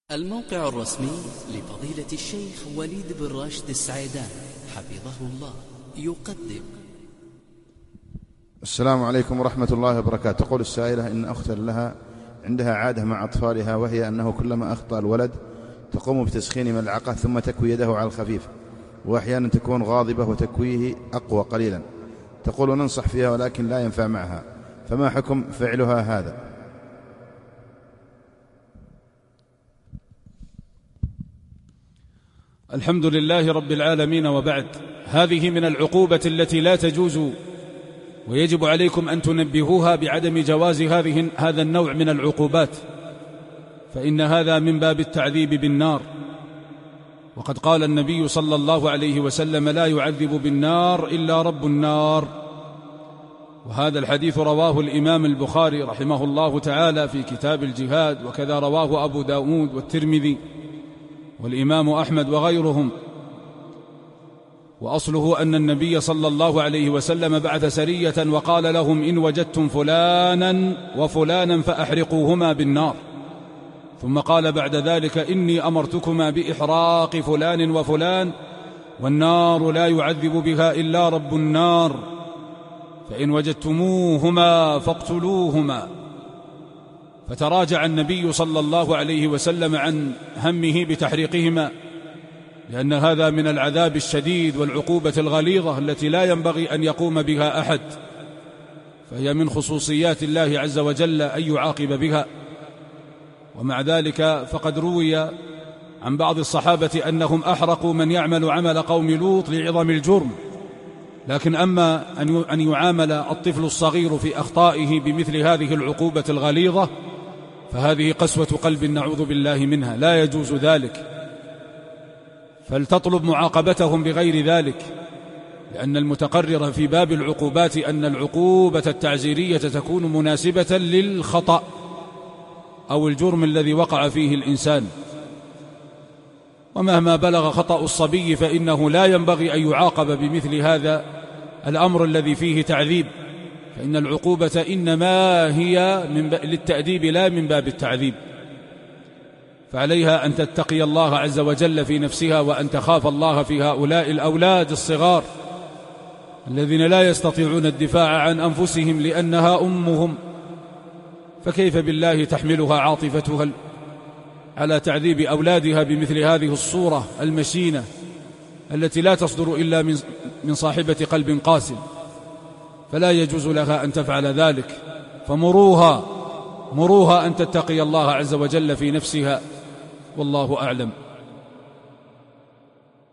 الموقع الرسمي لفضيلة الشيخ وليد بن راشد السعيدان حفظه الله يقدم. السلام عليكم ورحمة الله وبركاته. تقول السائلة إن أختا لها عندها عادة مع أطفالها، وهي أنه كلما أخطأ الولد تقوم بتسخين ملعقة ثم تكوي يده على الخفيف، وأحيانا تكون غاضبة وتكويه أقوى قليلا. تقول ننصح فيها ولكن لا ينفع معها، فما حكم فعلها هذا؟ الحمد لله رب العالمين، وبعد. هذه من العقوبة التي لا تجوز، ويجب عليكم أن تنبهوها بعدم جواز هذا النوع من العقوبات، فإن هذا من باب التعذيب بالنار. وقد قال النبي صلى الله عليه وسلم: لا يعذب بالنار إلا رب النار. وهذا الحديث رواه الإمام البخاري رحمه الله تعالى في كتاب الجهاد، وكذا رواه أبو داود والترمذي والإمام أحمد وغيرهم. وأصله أن النبي صلى الله عليه وسلم بعث سرية وقال لهم: إن وجدتم فلانا وفلانا فأحرقوهما بالنار، ثم قال بعد ذلك: إني أمرتكما بإحراق فلان وفلان، والنار لا يعذب بها إلا رب النار، فإن وجدتموهما فاقتلوهما. فتراجع النبي صلى الله عليه وسلم عن همه بتحريقهما، لأن هذا من العذاب الشديد والعقوبة الغليظة التي لا ينبغي أن يقوم بها أحد، فهي من خصوصيات الله عز وجل أن يعاقب بها. ومع ذلك فقد روي عن بعض الصحابة أنهم أحرقوا من يعمل عمل قوم لوط لعظم الجرم، لكن أما أن يعامل الطفل الصغير في أخطائه بمثل هذه العقوبة الغليظة فهذه قسوة قلب نعوذ بالله منها، لا يجوز ذلك. فلتطلب معاقبتهم بغير ذلك، لأن المتقرر في باب العقوبات أن العقوبة التعزيرية تكون مناسبة للخطأ أو الجرم الذي وقع فيه الإنسان. ومهما بلغ خطأ الصبي فإنه لا ينبغي أن يعاقب بمثل هذا الأمر الذي فيه تعذيب، فإن العقوبة إنما هي للتأديب لا من باب التعذيب. فعليها أن تتقي الله عز وجل في نفسها، وأن تخاف الله في هؤلاء الأولاد الصغار الذين لا يستطيعون الدفاع عن أنفسهم لأنها أمهم، فكيف بالله تحملها عاطفتها على تعذيب أولادها بمثل هذه الصورة المشينة التي لا تصدر إلا من صاحبة قلب قاسٍ؟ فلا يجوز لها أن تفعل ذلك، فمروها أن تتقي الله عز وجل في نفسها، والله أعلم.